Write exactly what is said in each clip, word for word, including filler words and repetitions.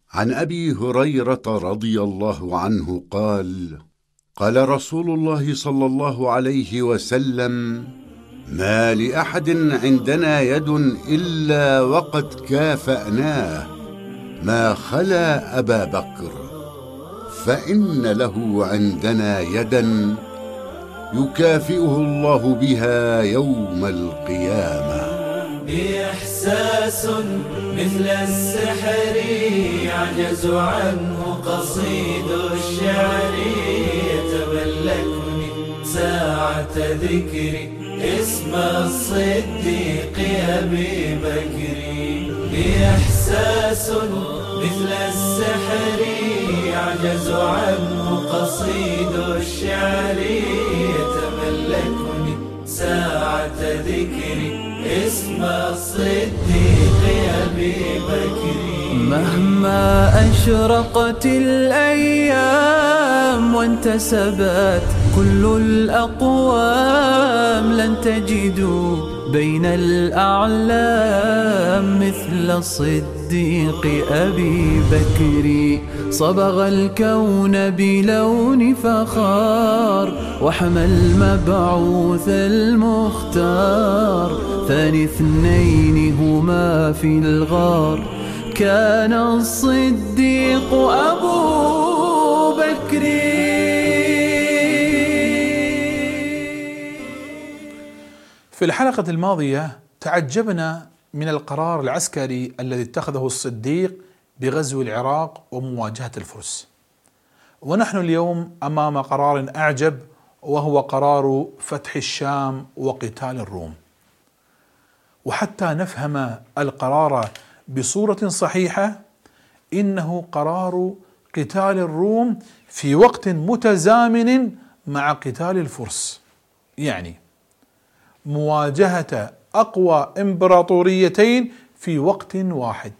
عن أبي هريرة رضي الله عنه قال: قال رسول الله صلى الله عليه وسلم: ما لأحد عندنا يد إلا وقد كافأناه ما خلا أبا بكر، فإن له عندنا يدا يكافئه الله بها يوم القيامة. بإحساس مثل السحر يعجز عنه قصيد الشعر، يتملكني ساعة ذكري اسم الصديق أبي بكر. بإحساس مثل السحر يعجز عنه قصيد الشعر، يتملكني ساعة ذكري اسم الصديق أبي بكر. مهما أشرقت الأيام وانتسبت كل الأقوام، لن تجدوا بين الأعلام مثل الصديق أبي بكر. صبغ الكون بلون فخار وحمى المبعوث المختار، ثاني اثنين هما في الغار كان الصديق أبو بكر. في الحلقة الماضية تعجبنا من القرار العسكري الذي اتخذه الصديق بغزو العراق ومواجهة الفرس، ونحن اليوم أمام قرار أعجب، وهو قرار فتح الشام وقتال الروم. وحتى نفهم القرار بصورة صحيحة، إنه قرار قتال الروم في وقت متزامن مع قتال الفرس، يعني مواجهة أقوى إمبراطوريتين في وقت واحد.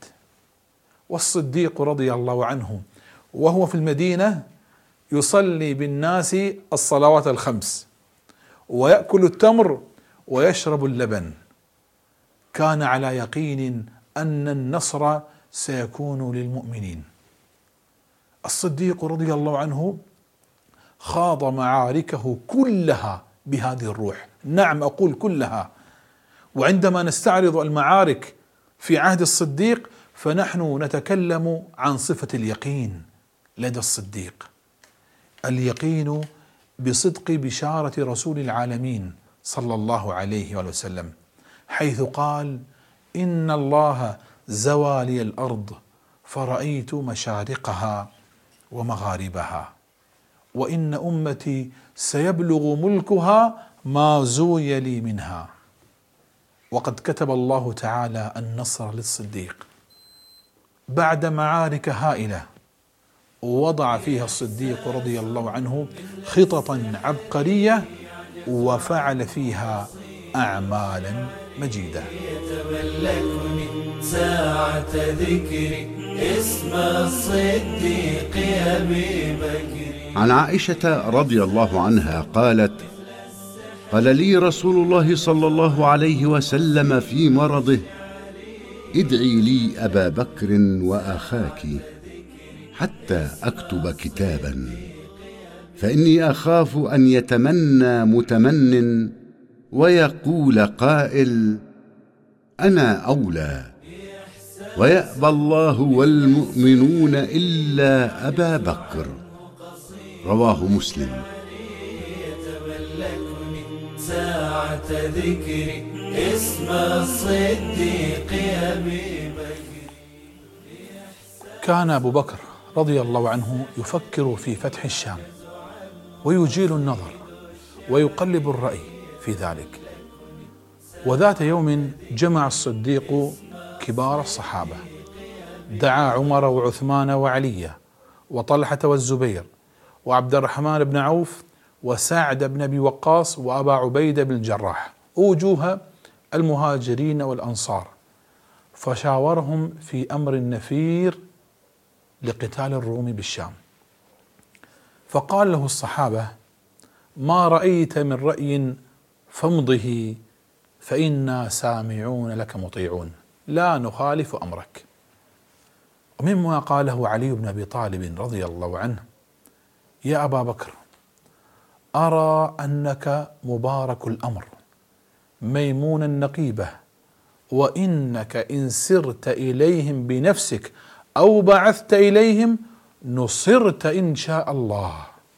والصديق رضي الله عنه وهو في المدينة يصلي بالناس الصلوات الخمس، ويأكل التمر ويشرب اللبن، كان على يقين أن النصر سيكون للمؤمنين. الصديق رضي الله عنه خاض معاركه كلها بهذه الروح، نعم أقول كلها. وعندما نستعرض المعارك في عهد الصديق فنحن نتكلم عن صفة اليقين لدى الصديق، اليقين بصدق بشارة رسول العالمين صلى الله عليه وسلم، حيث قال: إن الله زوى لي الأرض فرأيت مشارقها ومغاربها، وإن أمتي سيبلغ ملكها ما زوي لي منها. وقد كتب الله تعالى النصر للصديق بعد معارك هائلة وضع فيها الصديق رضي الله عنه خططا عبقرية، وفعل فيها أعمالا مجيدة. يتملكني ساعة ذكري اسم الصديق أبي بكر. عن عائشة رضي الله عنها قالت: قال لي رسول الله صلى الله عليه وسلم في مرضه: ادعي لي أبا بكر وأخاك حتى أكتب كتابا، فإني أخاف أن يتمنى متمن ويقول قائل: أنا أولى، ويأبى الله والمؤمنون إلا أبا بكر. رواه مسلم. يتملكني ساعة ذكري اسم الصديق أبي بكر. كان أبو بكر رضي الله عنه يفكر في فتح الشام، ويجيل النظر ويقلب الرأي في ذلك. وذات يوم جمع الصديق كبار الصحابة، دعا عمر وعثمان وعلي وطلحة والزبير وعبد الرحمن بن عوف وسعد بن أبي وقاص وأبا عبيدة بن الجراح، ووجوه المهاجرين والأنصار، فشاورهم في أمر النفير لقتال الروم بالشام. فقال له الصحابة: ما رأيت من رأي فامضه فإنا سامعون لك مطيعون، لا نخالف أمرك. ومما قاله علي بن أبي طالب رضي الله عنه: يا أبا بكر، أرى أنك مبارك الأمر ميمون النقيبة، وإنك إن سرت إليهم بنفسك أو بعثت إليهم نصرت إن شاء الله.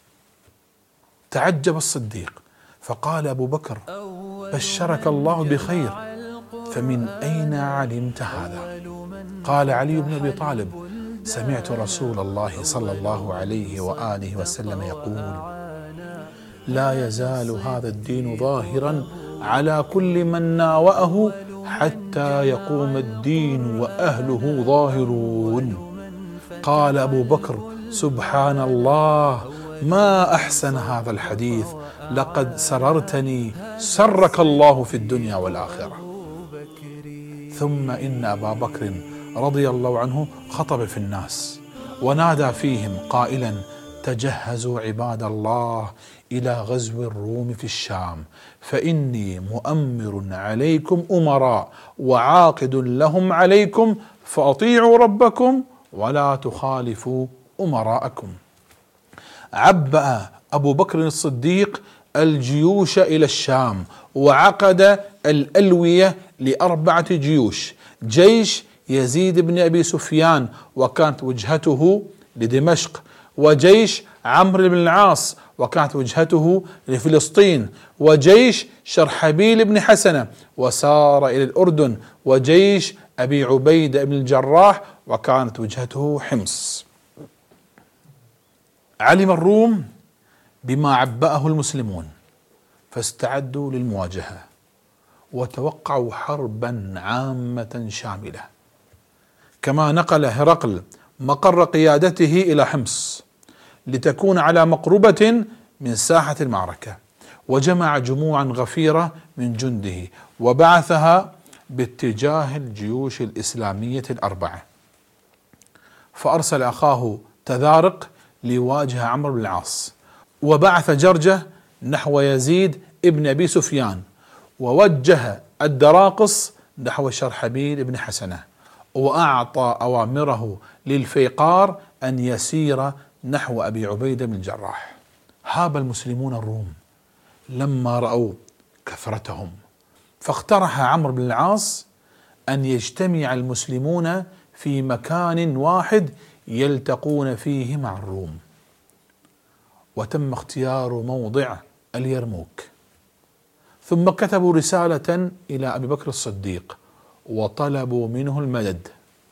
تعجب الصديق فقال أبو بكر: بشرك الله بخير، فمن أين علمت هذا؟ قال علي بن أبي طالب: سمعت رسول الله صلى الله عليه وآله وسلم يقول: لا يزال هذا الدين ظاهرا على كل من ناوأه حتى يقوم الدين وأهله ظاهرون. قال أبو بكر: سبحان الله، ما أحسن هذا الحديث، لقد سررتني سرك الله في الدنيا والآخرة. ثم إن أبا بكر رضي الله عنه خطب في الناس ونادى فيهم قائلا: تجهزوا عباد الله إلى غزو الروم في الشام، فإني مؤمر عليكم أمراء وعاقد لهم عليكم، فأطيعوا ربكم ولا تخالفوا أمراءكم. عبأ أبو بكر الصديق الجيوش إلى الشام، وعقد الألوية لأربعة جيوش: جيش يزيد بن أبي سفيان وكانت وجهته لدمشق، وجيش عمرو بن العاص وكانت وجهته لفلسطين، وجيش شرحبيل بن حسنة وسار إلى الأردن، وجيش أبي عبيدة بن الجراح وكانت وجهته حمص. علم الروم بما عبأه المسلمون فاستعدوا للمواجهة، وتوقعوا حربا عامة شاملة. كما نقل هرقل مقر قيادته إلى حمص لتكون على مقربة من ساحة المعركة، وجمع جموعا غفيرة من جنده وبعثها باتجاه الجيوش الإسلامية الأربعة. فأرسل أخاه تذارق ليواجه عمرو بن العاص، وبعث جرجة نحو يزيد ابن أبي سفيان، ووجه الدراقص نحو شرحبيل بن حسنة، وأعطى أوامره للفيقار أن يسير نحو أبي عبيدة بن الجراح. هاب المسلمون الروم لما رأوا كثرتهم، فاقترح عمرو بن العاص أن يجتمع المسلمون في مكان واحد يلتقون فيه مع الروم، وتم اختيار موضع اليرموك. ثم كتبوا رسالة إلى أبي بكر الصديق وطلبوا منه المدد،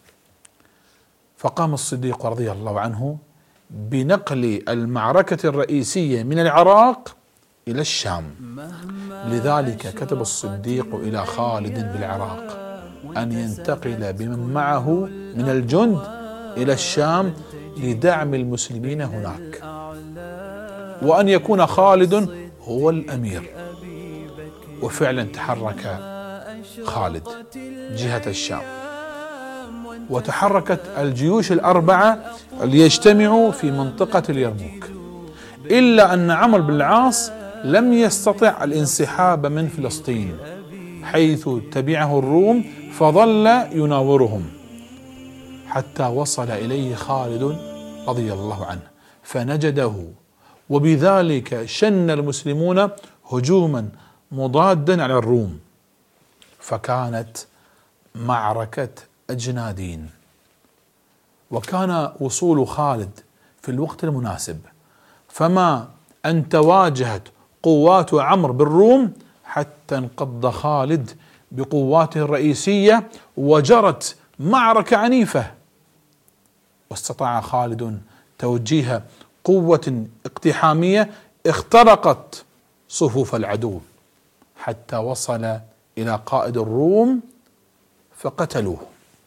فقام الصديق رضي الله عنه بنقل المعركة الرئيسية من العراق إلى الشام. لذلك كتب الصديق إلى خالد بالعراق أن ينتقل بمن معه من الجند إلى الشام لدعم المسلمين هناك، وأن يكون خالد هو الأمير. وفعلا تحرك خالد جهة الشام، وتحركت الجيوش الأربعة ليجتمعوا في منطقة اليرموك، إلا أن عمرو بن العاص لم يستطع الانسحاب من فلسطين، حيث تبعه الروم فظل يناورهم حتى وصل إليه خالد رضي الله عنه فنجده، وبذلك شن المسلمون هجوما مضادا على الروم، فكانت معركة أجنادين. وكان وصول خالد في الوقت المناسب، فما أن تواجهت قوات عمرو بالروم حتى انقض خالد بقواته الرئيسية، وجرت معركة عنيفة، واستطاع خالد توجيه قوة اقتحامية اخترقت صفوف العدو حتى وصل إلى قائد الروم فقتلوه.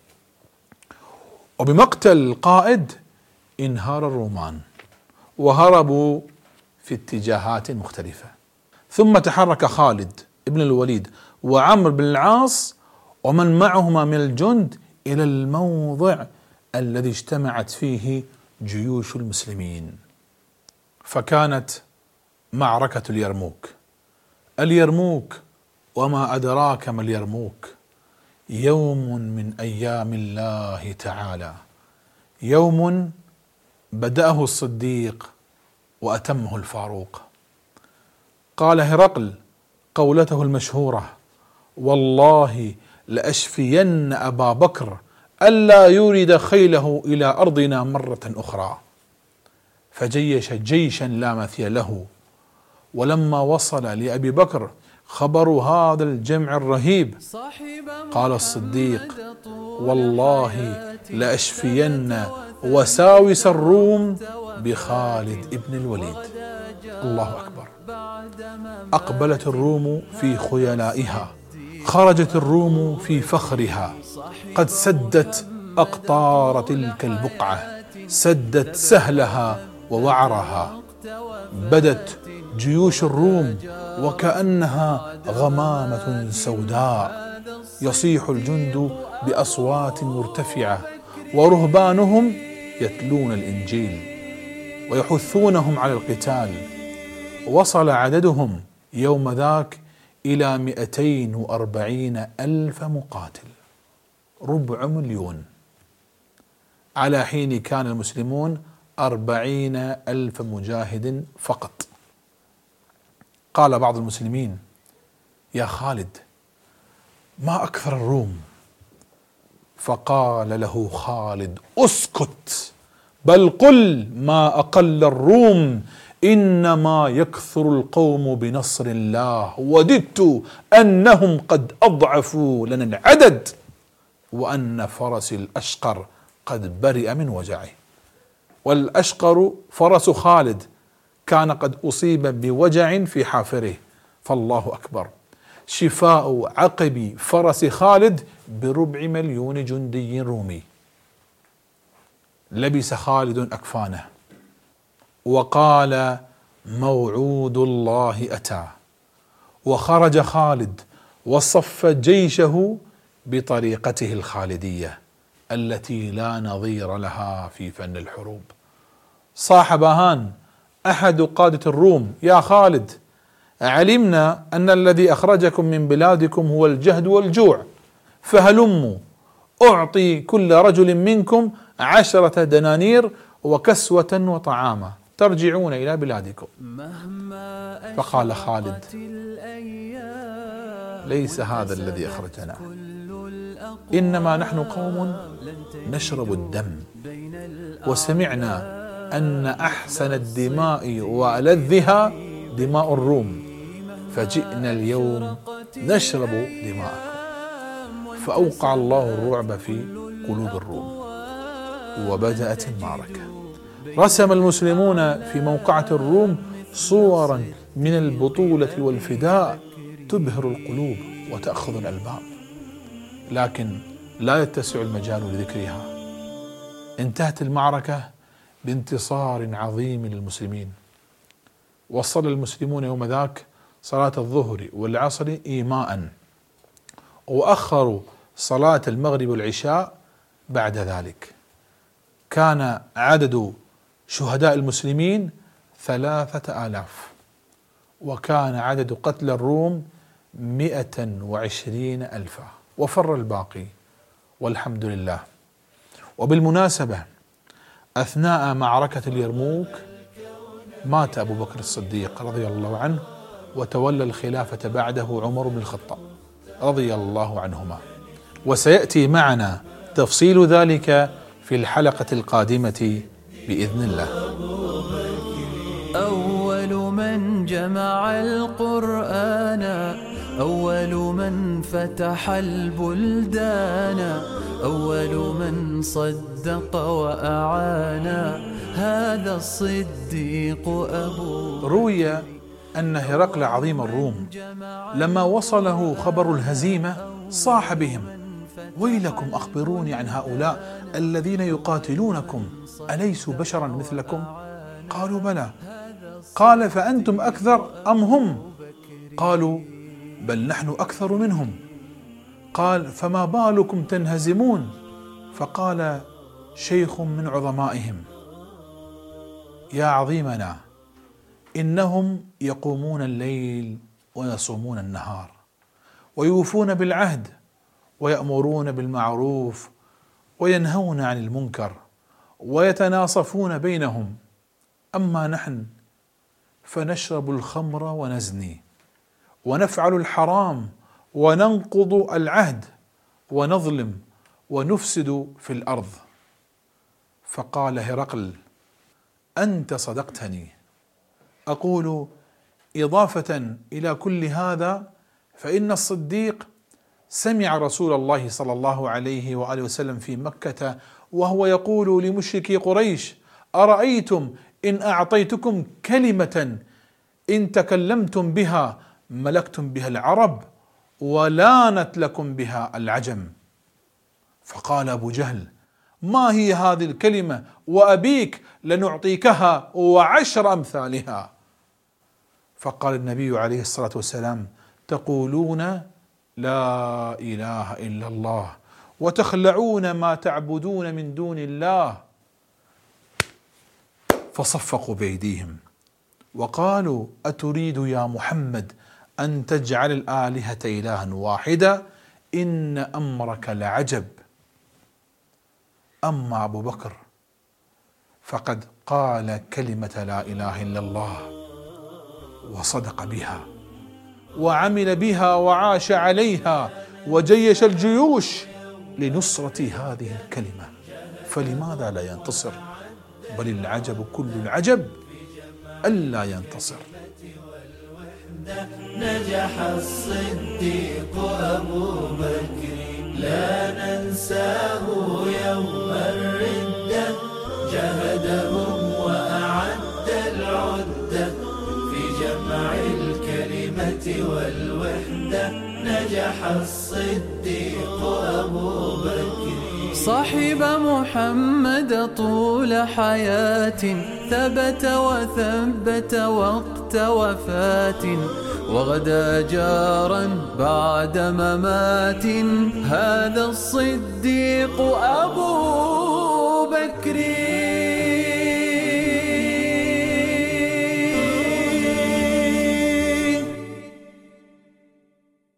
وبمقتل القائد انهار الرومان وهربوا في اتجاهات مختلفة. ثم تحرك خالد ابن الوليد وعمرو بن العاص ومن معهما من الجند إلى الموضع الذي اجتمعت فيه جيوش المسلمين، فكانت معركة اليرموك. اليرموك وما أدراك ما اليرموك، يوم من أيام الله تعالى يوم بدأه الصديق وأتمه الفاروق. قال هرقل قولته المشهورة: والله لأشفين أبا بكر ألا يورد خيله إلى أرضنا مرة أخرى. فجيش جيشا لا مثيل له. ولما وصل لأبي بكر خبر هذا الجمع الرهيب قال الصديق: والله لأشفين وساوس الروم بخالد ابن الوليد. الله أكبر. أقبلت الروم في خيلائها، خرجت الروم في فخرها، قد سدت أقطار تلك البقعة، سدت سهلها ووعرها. بدت جيوش الروم وكأنها غمامة سوداء، يصيح الجند بأصوات مرتفعة، ورهبانهم يتلون الإنجيل ويحثونهم على القتال. وصل عددهم يوم ذاك إلى مئتين وأربعين ألف مقاتل، ربع مليون، على حين كان المسلمون أربعين ألف مجاهد فقط. قال بعض المسلمين: يا خالد، ما أكثر الروم؟ فقال له خالد: اسكت، بل قل ما أقل الروم، إنما يكثر القوم بنصر الله، وددت أنهم قد أضعفوا لنا العدد، وأن فرس الأشقر قد برئ من وجعه. والأشقر فرس خالد كان قد أصيب بوجع في حافره، فالله أكبر، شفاء عقب فرس خالد بربع مليون جندي رومي. لبس خالد أكفانه وقال: موعود الله أتى. وخرج خالد وصف جيشه بطريقته الخالدية التي لا نظير لها في فن الحروب. صاح باهان أحد قادة الروم: يا خالد، علمنا أن الذي أخرجكم من بلادكم هو الجهد والجوع، فهلموا أعطي كل رجل منكم عشرة دنانير وكسوة وطعاما ترجعون إلى بلادكم. فقال خالد: ليس هذا الذي أخرجنا، إنما نحن قوم نشرب الدم، وسمعنا أن أحسن الدماء وألذها دماء الروم، فجئنا اليوم نشرب دماءكم. فأوقع الله الرعب في قلوب الروم وبدأت المعركة. رسم المسلمون في موقعة الروم صورا من البطولة والفداء تبهر القلوب وتأخذ الألباب، لكن لا يتسع المجال لذكرها. انتهت المعركة بانتصار عظيم للمسلمين. وصل المسلمون يوم ذاك صلاة الظهر والعصر إيماء، وأخروا صلاة المغرب والعشاء بعد ذلك. كان عدد شهداء المسلمين ثلاثة آلاف، وكان عدد قتل الروم مئة وعشرين ألفا، وفر الباقي والحمد لله. وبالمناسبة، أثناء معركة اليرموك مات أبو بكر الصديق رضي الله عنه، وتولى الخلافة بعده عمر بن الخطاب رضي الله عنهما. وسيأتي معنا تفصيل ذلك في الحلقة القادمة بإذن الله. أول من جمع القرآن، أول من فتح البلدان، أول من صدق وأعان، هذا الصديق أبو. روي أن هرقل عظيم الروم لما وصله خبر الهزيمة صاح بهم: ويلكم، أخبروني عن هؤلاء الذين يقاتلونكم، أليسوا بشرا مثلكم؟ قالوا: بلى. قال: فأنتم أكثر أم هم؟ قالوا: بل نحن أكثر منهم. قال: فما بالكم تنهزمون؟ فقال شيخ من عظمائهم: يا عظيمنا، إنهم يقومون الليل ويصومون النهار، ويوفون بالعهد، ويأمرون بالمعروف، وينهون عن المنكر، ويتناصفون بينهم، أما نحن فنشرب الخمر ونزني ونفعل الحرام وننقض العهد ونظلم ونفسد في الأرض. فقال هرقل: أنت صدقتني. أقول إضافة إلى كل هذا فإن الصديق سمع رسول الله صلى الله عليه وآله وسلم في مكة وهو يقول لمشركي قريش: أرأيتم إن أعطيتكم كلمة إن تكلمتم بها ملكتم بها العرب ولانت لكم بها العجم. فقال أبو جهل: ما هي هذه الكلمة؟ وأبيك لنعطيكها وعشر أمثالها. فقال النبي عليه الصلاة والسلام: تقولون لا إله إلا الله وتخلعون ما تعبدون من دون الله. فصفقوا بأيديهم وقالوا: أتريد يا محمد أن تجعل الآلهة إلها واحدة؟ إن أمرك لعجب. أما أبو بكر فقد قال كلمة لا إله إلا الله وصدق بها وعمل بها وعاش عليها وجيش الجيوش لنصرة هذه الكلمة، فلماذا لا ينتصر؟ بل العجب كل العجب ألا ينتصر. نجح الصديق أبو بكر لا ننساه يوم الردة، جهدهم وأعد العدة في جمع الكلمة والوحدة. نجح الصديق أبو بكر صاحب محمد طول حياة، ثبت وثبت وقت وفاة، وغدا جارا بعد ممات. هذا الصديق أبو